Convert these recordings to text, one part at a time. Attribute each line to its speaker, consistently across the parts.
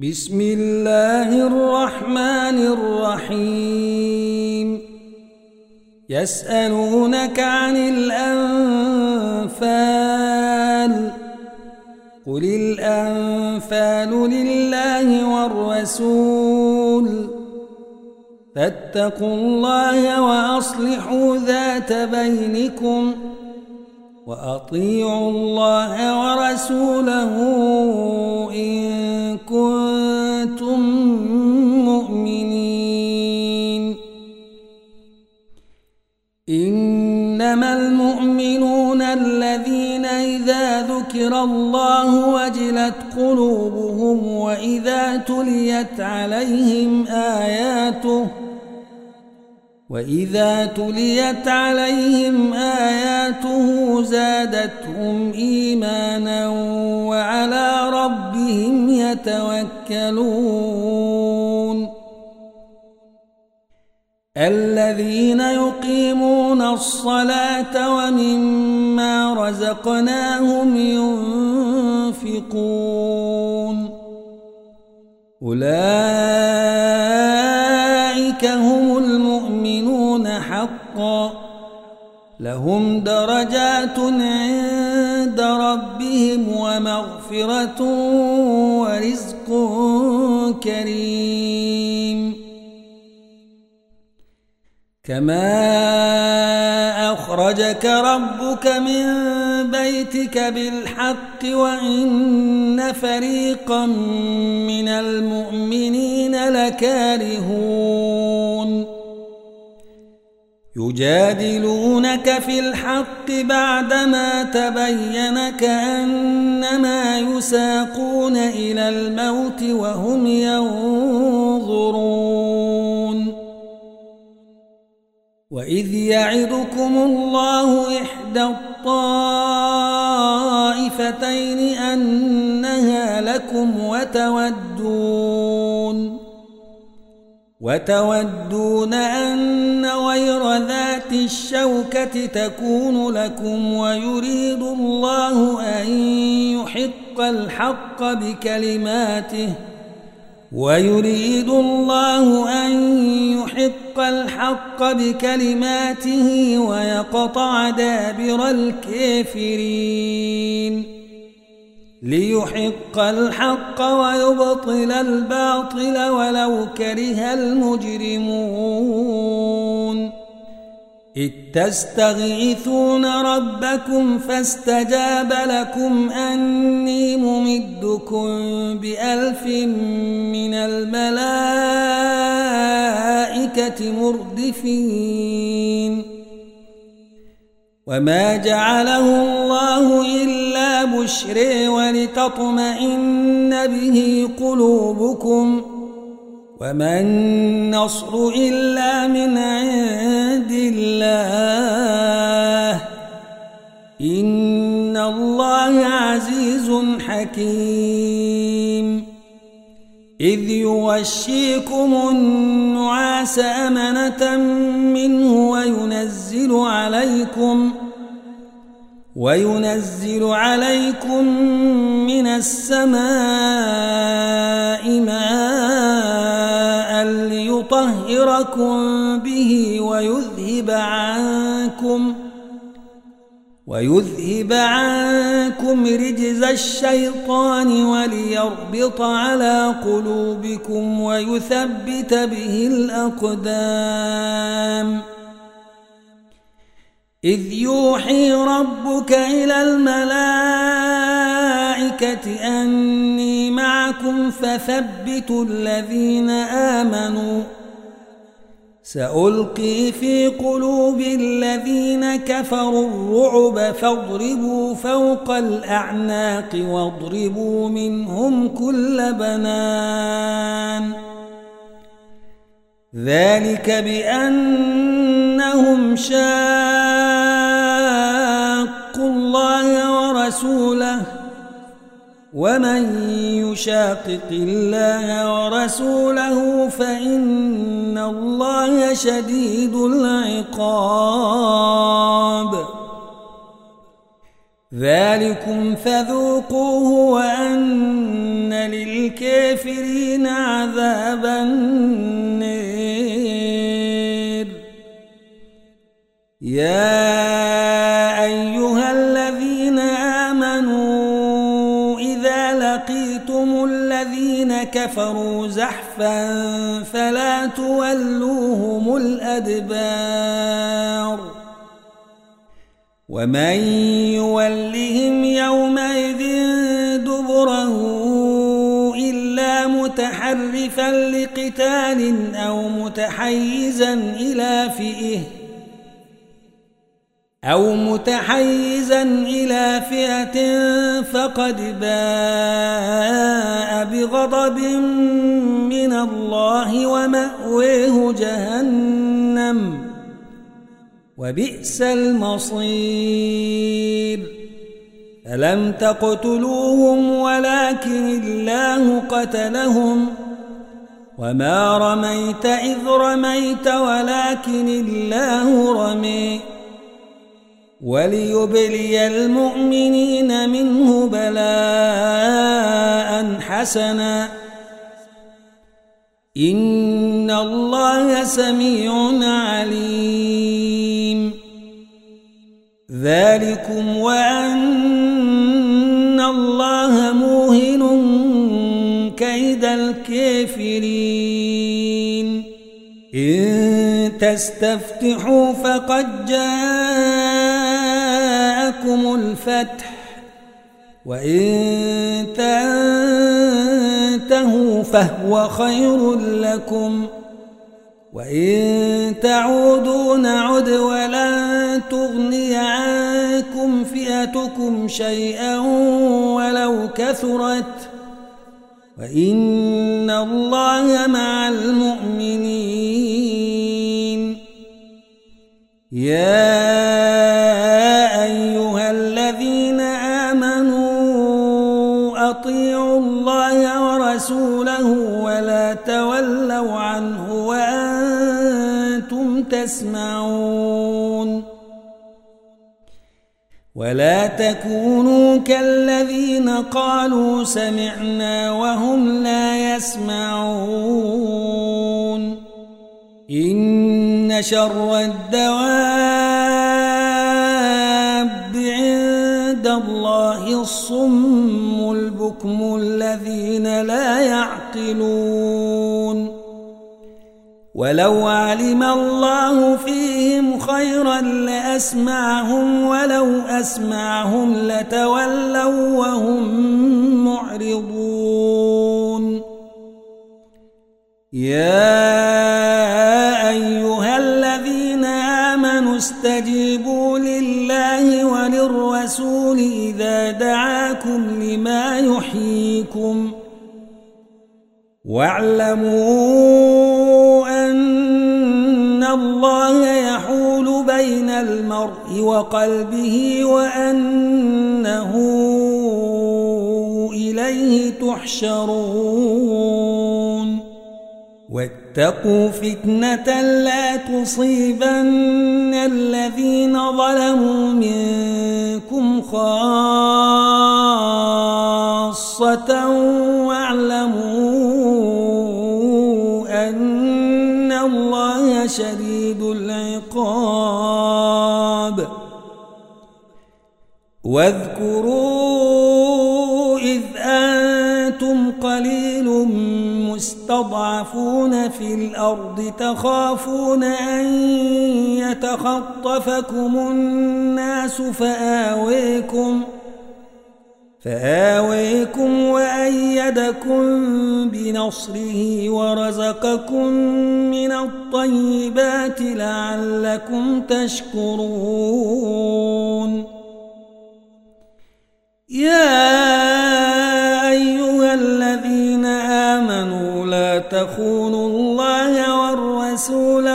Speaker 1: بسم الله الرحمن الرحيم يسألونك عن الأنفال قل الأنفال لله والرسول فاتقوا الله وأصلحوا ذات بينكم وأطيعوا الله ورسوله إن كنتم مؤمنين إنما المؤمنون الذين إذا ذكر الله وجلت قلوبهم وإذا تليت عليهم آياته زادتهم إيمانا وعلى ربهم يتوكلون الذين يقيمون الصلاة ومما رزقناهم ينفقون أولئك هم المؤمنون حقا لهم درجات عند ربهم ومغفرة ورزق كريم كما أخرجك ربك من بيتك بالحق وإن فريقا من المؤمنين لكارهون يجادلونك في الحق بعدما تبين كأنما يساقون إلى الموت وهم ينظرون وإذ يعدكم الله إحدى الطائفتين أنها لكم وتودون أن غير ذات الشوكة تكون لكم ويريد الله أن يحق الحق بكلماته ويقطع دابر الكافرين ليحق الحق ويبطل الباطل ولو كره المجرمون إذ تستغيثون ربكم فاستجاب لكم أني ممدكم ب1000 من الملائكة مردفين وما جعله الله إلا بشرى ولتطمئن به قلوبكم وما النصر إلا من عند الله إن الله عزيز حكيم إذ يغشيكم النعاس أمنة منه وينزل عليكم من السماء ماء ليطهركم به ويذهب عنكم رجز الشيطان وليربط على قلوبكم ويثبت به الأقدام إذ يوحي ربك إلى الملائكة أني معكم فثبتوا الذين آمنوا سألقي في قلوب الذين كفروا الرعب فاضربوا فوق الأعناق واضربوا منهم كل بنان ذلك بأنهم شاقوا الله ورسوله ومن يشاقق الله ورسوله فإن الله شديد العقاب ذلكم فذوقوه وأن للكافرين عذاب النار. يا أيها الذين آمنوا إذا لقيتم الذين كفروا زحفا فلا تولوهم الأدبار ومن يولهم يومئذ دبره إلا متحرفا لقتال أو متحيزا إلى فئة فقد باء بغضب من الله ومأويه جهنم وبئس المصير. ألم تقتلوهم ولكن الله قتلهم وما رميت إذ رميت ولكن الله رمي وليبلي المؤمنين منه بلاء حسنا إن الله سميع عليم. ذلكم وأن الله موهن كيد الكافرين. إن تستفتحوا فقد جاءكم الفتح وإن تنتهوا فهو خير لكم وإن تعودوا نعد ولن تغني عنكم فئتكم شيئا ولو كثرت وإن الله مع المؤمنين. يا أيها الذين آمنوا أطيعوا الله ورسوله ولا تولوا عنه وأنتم تسمعون. ولا تكونوا كالذين قالوا سمعنا وهم لا يسمعون. إن شر الدواب عند الله الصم البكم الذين لا يعقلون. ولو علم الله فيهم خيرا لأسمعهم ولو أسمعهم لتولوا وهم معرضون. يا أيها الذين آمنوا استجيبوا لله وللرسول إذا دعاكم لما يحييكم واعلموا أن الله يحول بين المرء وقلبه وأنه إليه تحشرون. واتقوا فتنة لا تصيبن الذين ظلموا منكم خاصة واعلموا أن الله شديد العقاب. واذكروا إذ أنتم قليل مستضعفون في الأرض تخافون أن يتخطفكم الناس فآويكم وأيدكم بنصره ورزقكم من الطيبات لعلكم تشكرون. يا أيها الذين آمنوا لا تخونوا الله والرسول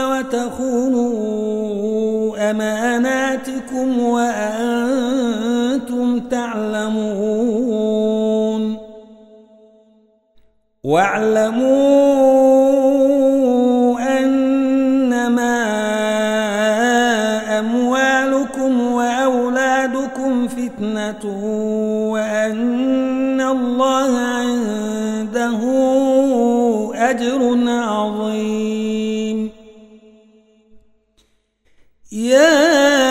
Speaker 1: وتخونوا أماناتكم وأنتم تعلمون. واعلموا أنما أموالكم وأولادكم فتنة فتنة وأن الله عنده أجر عظيم. يا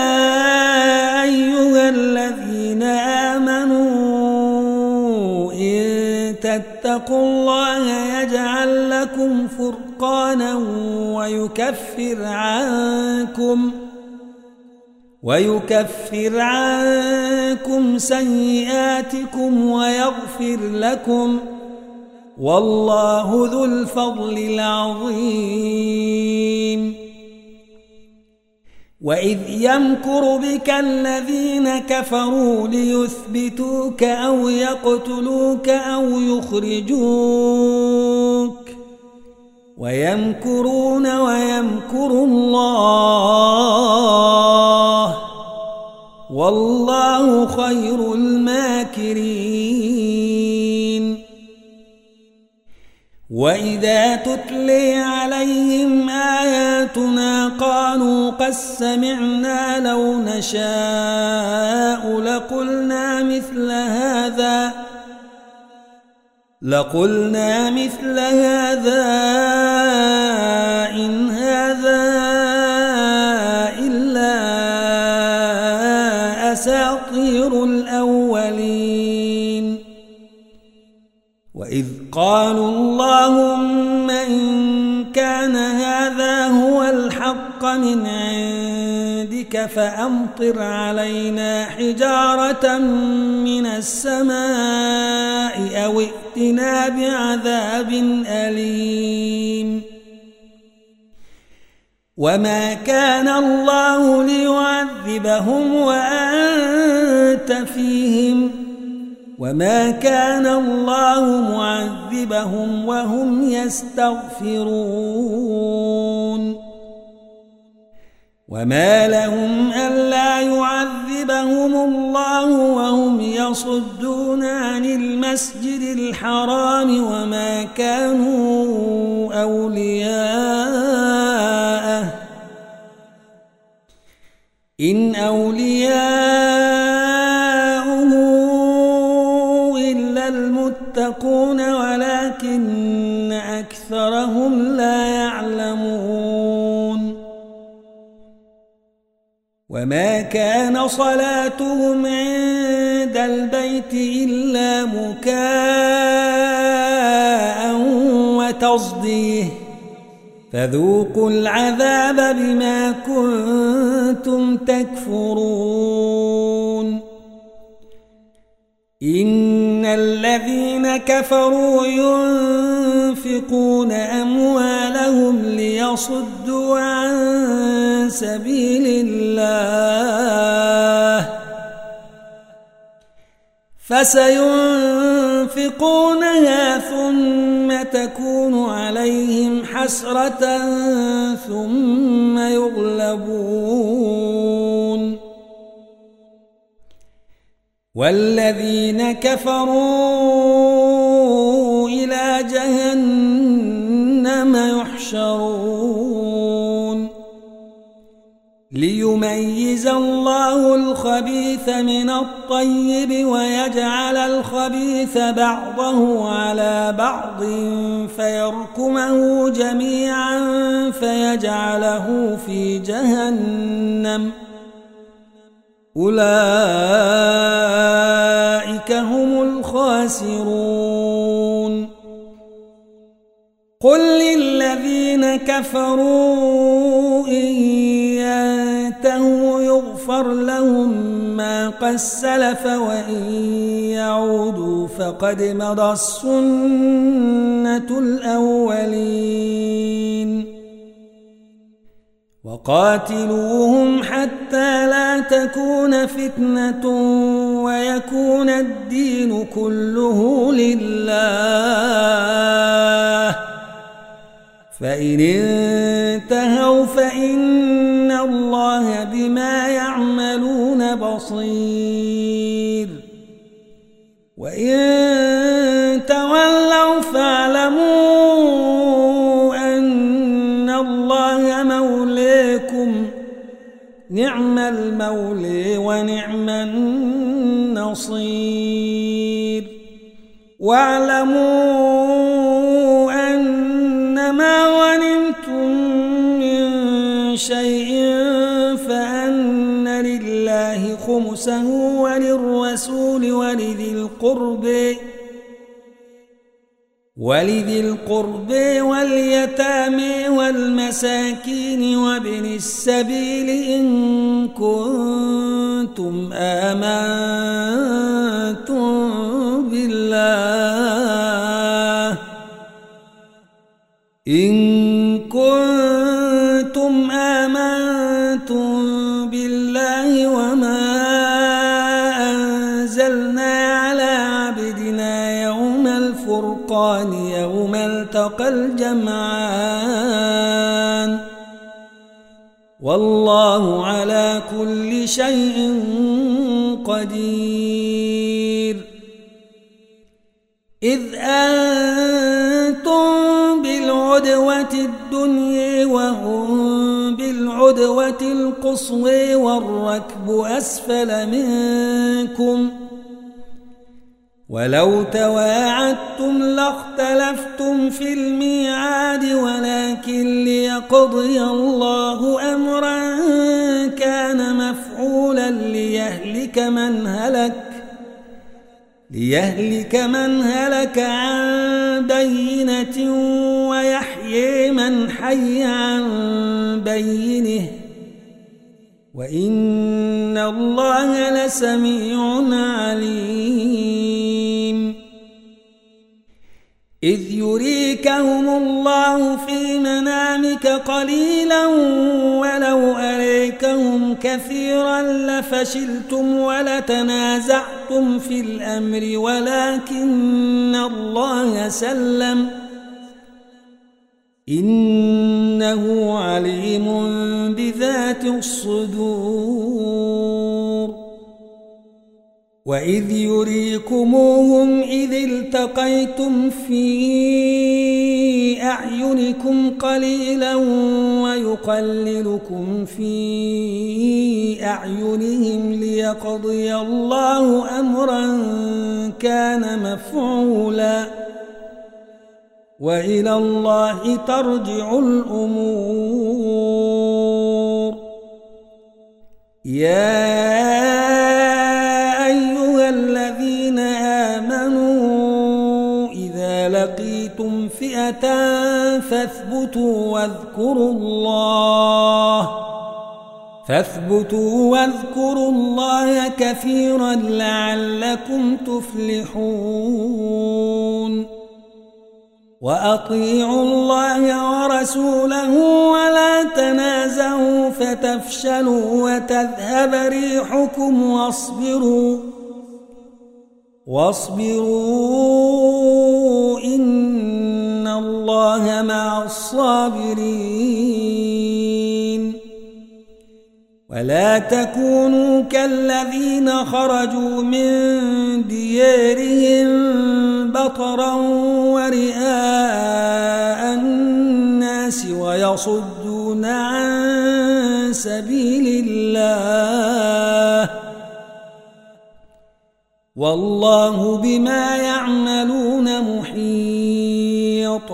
Speaker 1: أيها الذين آمنوا إن تتقوا الله يجعل لكم فرقانا ويكفر عنكم سيئاتكم ويغفر لكم والله ذو الفضل العظيم. وإذ يمكر بك الذين كفروا ليثبتوك أو يقتلوك أو يخرجوك ويمكرون ويمكر الله والله خير الماكرين. وإذا تتلي عليهم آياتنا قالوا قد سمعنا لو نشاء لقلنا مثل هذا إن هذا إلا أساطير الأولين. وإذ قالوا اللهم إن كان هذا هو الحق من عندك فأمطر علينا حجارة من السماء أو ائتنا بعذاب أليم. وما كان الله ليعذبهم وأنت فيهم وما كان الله معذبهم وهم يستغفرون. وما لهم ألا يعذبهم الله وهم يصدون عن المسجد الحرام وما كانوا أولياءه إن أولياؤه إلا المتقون ولكن أكثرهم لا يعلمون. وما كان صلاتهم عند البيت إلا مكاء وتصديه فذوقوا العذاب بما كنتم تكفرون. إن الذين كفروا ينفقون أموالهم ليصدوا عن سبيل الله فسينفقونها ثم تكون عليهم حسرة ثم يغلبون والذين كفروا إلى جهنم يحشرون ليميز الله الخبيث من الطيب ويجعل الخبيث بعضه على بعض فيركمه جميعا فيجعله في جهنم أولئك هم الخاسرون. قل للذين كفروا إن ينتهوا يغفر لهم ما قد سلف وإن يعودوا فقد مضت سنة الأولين. وقاتلوهم حتى لا تكون فتنة ويكون الدين كله لله فإن انتهوا فإن الله بما يعملون بصير وإن تولوا فاعلموا أن الله مولاكم نعم المولى ونعم النصير. بصير واعلموا أنما غنمتم من شيء فأن لله خمسه وللرسول ولذي القرب واليتامى والمساكين وابن السبيل إن كنتم آمنتم بالله وما أنزلنا على عبدنا يوم الفرقان يوم التقى الجمعان والله على كل شيء قدير إذ أنتم بالعدوة الدنيا وهم بالعدوة القصوى والركب أسفل منكم ولو تواعدتم لاختلفتم في الميعاد ولكن ليقضي الله أمرا كان مفعولا ليهلك من هلك عن بينة ويحيي من حي عن بينه وإن الله لسميع عليم إذ يريكهم الله في منامك قليلا ولو أريكهم كثيرا لفشلتم ولتنازعتم في الأمر ولكن الله سلم إنه عليم بذات الصدور وإذ يريكموهم إذ التقيتم في أعينكم قليلا ويقللكم في أعينهم ليقضي الله أمرا كان مفعولا وإلى الله ترجع الأمور يا أيها الذين آمنوا إذا لقيتم فئة فاثبتوا واذكروا الله كثيرا لعلكم تفلحون وأطيعوا الله ورسوله ولا تنازعوا فتفشلوا وتذهب ريحكم واصبروا إن الله مع الصابرين ولا تكونوا كالذين خرجوا من ديارهم بطرا ورئاء الناس ويصدون عن سبيل الله والله بما يعملون محيط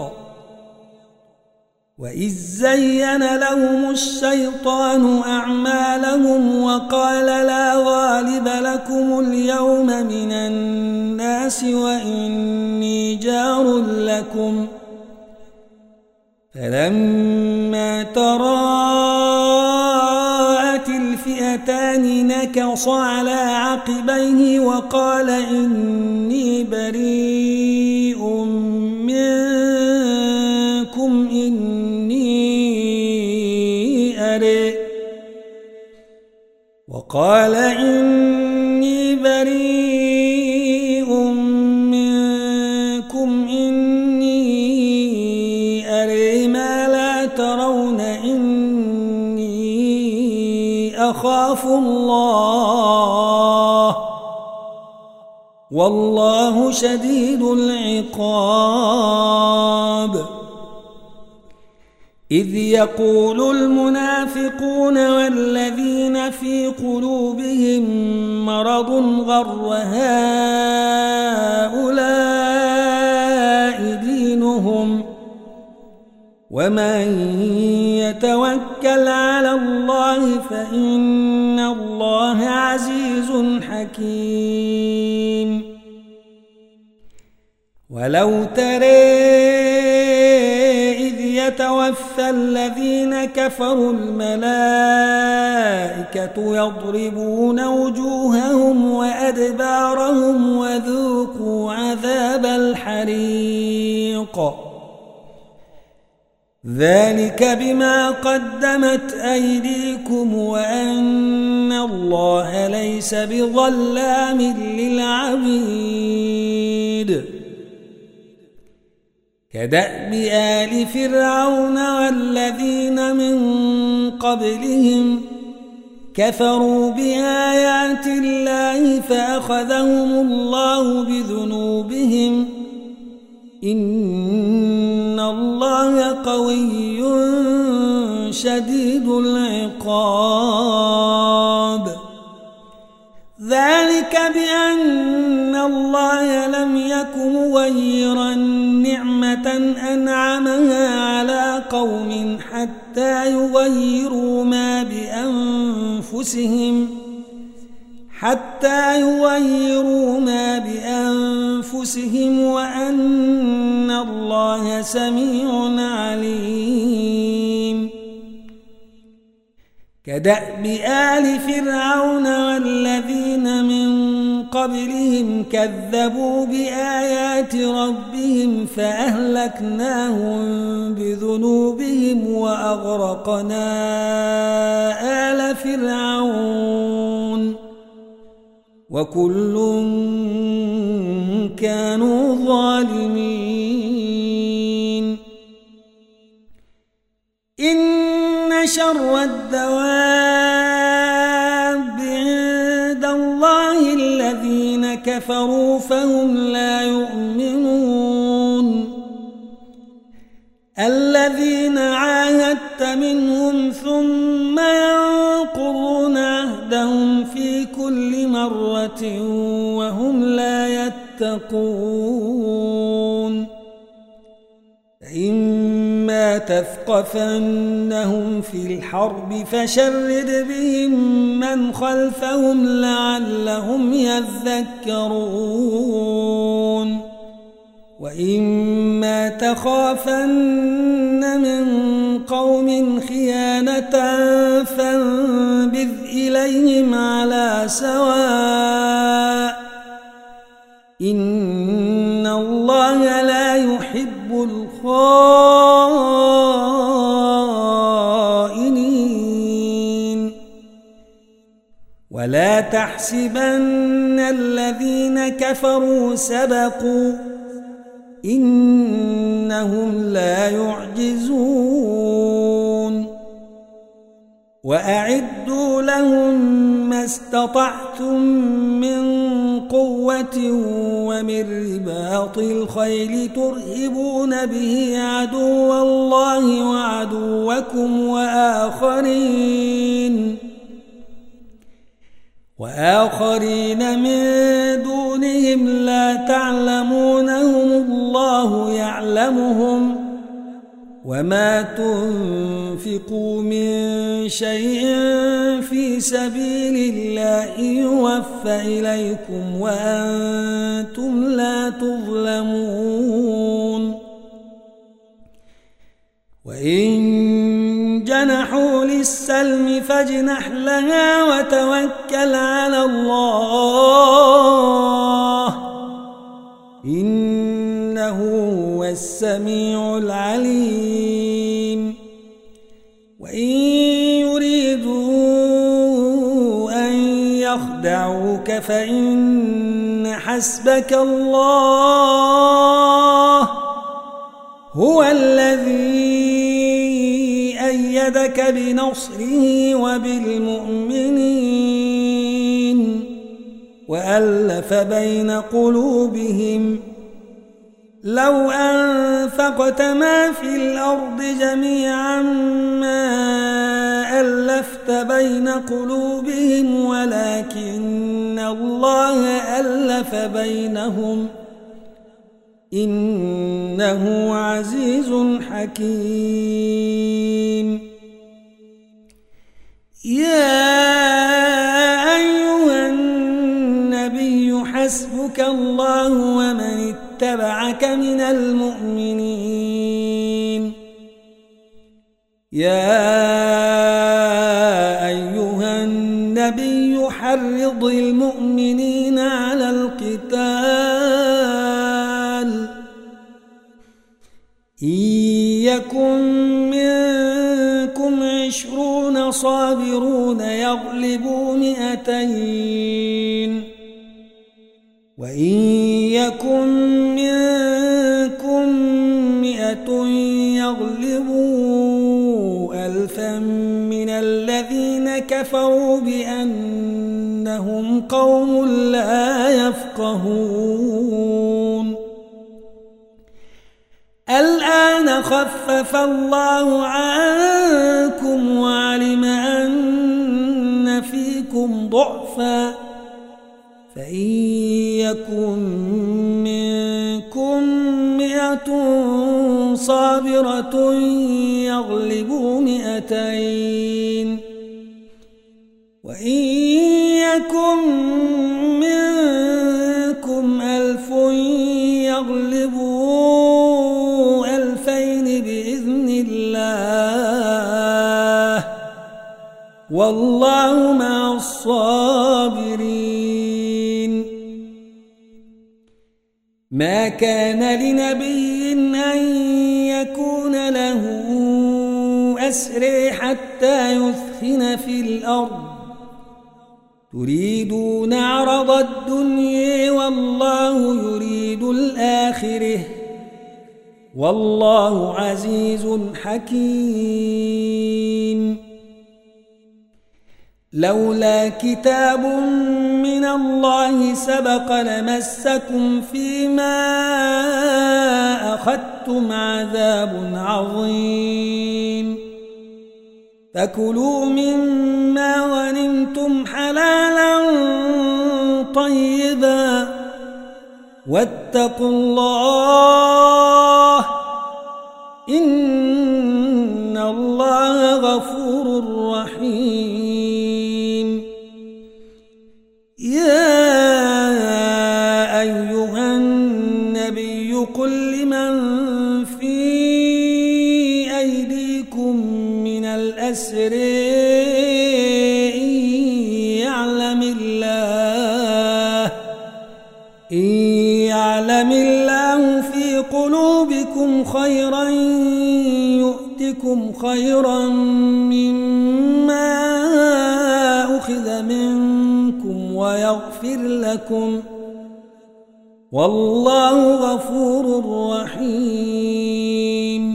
Speaker 1: وإذ زين لهم الشيطان أعمالهم وقال لا غالب لكم اليوم من الناس وإني جار لكم فلما تراءت الفئتان نكص على عقبيه وقال إني بريء منكم إني أري ما لا ترون إني أخاف الله والله شديد العقاب إذ يقول المنافقون والذين في قلوبهم مرض غر هؤلاء دينهم ومن يتوكل على الله فإن الله عزيز حكيم. ولو ترى إذ يتوفى الذين كفروا الملائكة يضربون وجوههم وأدبارهم وذوقوا عذاب الحريق ذلك بما قدمت أيديكم وأن الله ليس بظلام للعبيد. كدأب آل فرعون والذين من قبلهم كفروا بآيات الله فأخذهم الله بذنوبهم إن الله قوي شديد العقاب. ذلك بأن الله لم يك مغيرا نعمة أنعمها على قوم حتى يغيروا ما بأنفسهم وأن الله سميع عليم. كدأب آل فرعون والذين من قبلهم كذبوا بآيات ربهم فأهلكناهم بذنوبهم وأغرقنا آل فرعون وكل كانوا ظالمين. إن شر الدواب عند الله الذين كفروا فهم لا يؤمنون. الذين عاهدت منهم ثم ينقضون عهدهم في كل مرة وهم لا يتقون. إما تثقفنهم في الحرب فشرد بهم من خلفهم لعلهم يذكرون. وإما تخافن من قوم خيانة فانبذ إليهم على سواء إن الله لا يحب الخائنين. ولا تحسبن الذين كفروا سبقوا إنهم لا يعجزون. وأعدوا لهم ما استطعتم من قوة ومن رباط الخيل ترهبون به عدو الله وعدوكم وآخرين من دونهم لا تعلمونهم الله يعلمهم وما تنفقوا من شيء في سبيل الله يوفى إليكم وأنتم لا تظلمون. وإن جنحوا للسلم فاجنح لها وتوكل على الله إنه هو السميع العليم. وإن يريدوا أن يخدعوك فإن حسبك الله هو الذي أيدك بنصره وبالمؤمنين وألف بين قلوبهم لو أنفقت ما في الأرض جميعا ما ألفت بين قلوبهم ولكن الله ألف بينهم إنه عزيز حكيم. يا أيها النبي حسبك الله ومن اتبعك من المؤمنين. يا أيها النبي حرض المؤمنين على القتال إن يكن منكم 20 صابرون يغلبوا 200 وإن يكن منكم 100 يغلبوا 1000 من الذين كفروا بأنهم قوم لا يفقهون. الآن خفف الله عنكم وعلم أن فيكم ضعفا فإن يكن منكم 100 صابرة يغلبوا 200 وإن يكن منكم 1000 يغلبوا 2000 بإذن الله والله مع الصابرين. ما كان لنبي أن يكون له أسرى حتى يثخن في الأرض تريدون عرض الدنيا والله يريد الآخرة والله عزيز حكيم. لولا كتاب من الله سبق لمسكم فيما أخذتم عذاب عظيم فكلوا مما غنمتم حلالا طيبا واتقوا الله إن الله غفور رحيم. يا أيها النبي قل لمن في أيديكم من الأسر إن يعلم الله في قلوبكم خيرا يؤتكم خيرا مما أخذ منكم ويغفر لكم والله غفور رحيم.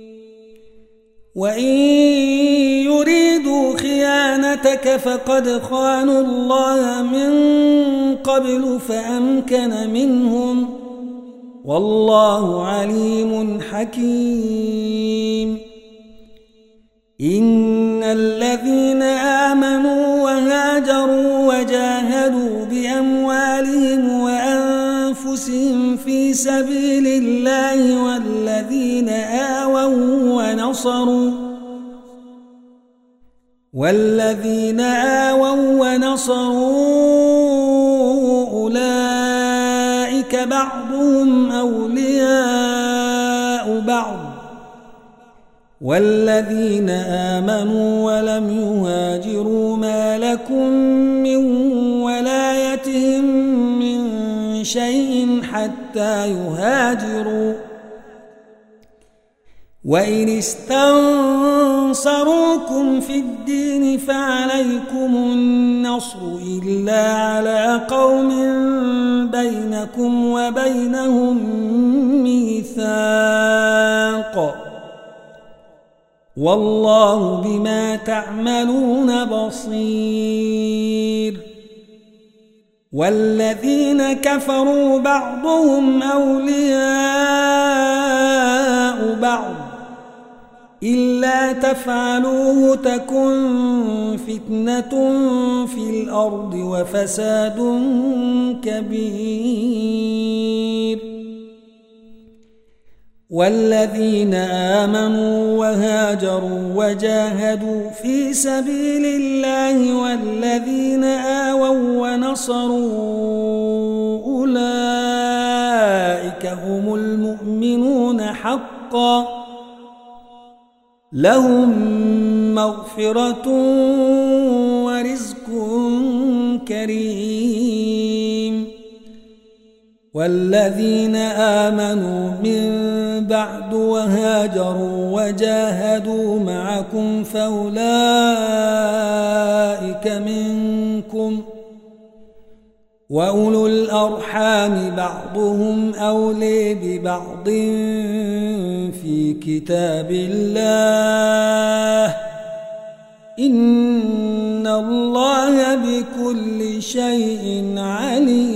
Speaker 1: وإن يريدوا خيانتك فقد خانوا الله من قبل فأمكن منهم والله عليم حكيم. إن الذين آمنوا وهاجروا وجاهدوا بأموالهم وأنفسهم في سبيل الله والذين آووا ونصروا أولئك بعضهم أولياء بعض والذين آمنوا ولم يهاجروا ما لكم من ولايتهم من شيء حتى يهاجروا وإن استنصروكم في الدين فعليكم النصر إلا على قوم بينكم وبينهم ميثاق والله بما تعملون بصير. والذين كفروا بعضهم أولياء بعض إلا تفعلوه تكن فتنة في الأرض وفساد كبير والذين آمنوا وهاجروا وجاهدوا في سبيل الله والذين آووا ونصروا أولئك هم المؤمنون حقا لهم مغفرة ورزق كريم والذين آمنوا من بعد وهاجروا وجاهدوا معكم فأولئك منكم وأولو الأرحام بعضهم أولي ببعض في كتاب الله إن الله بكل شيء عليم.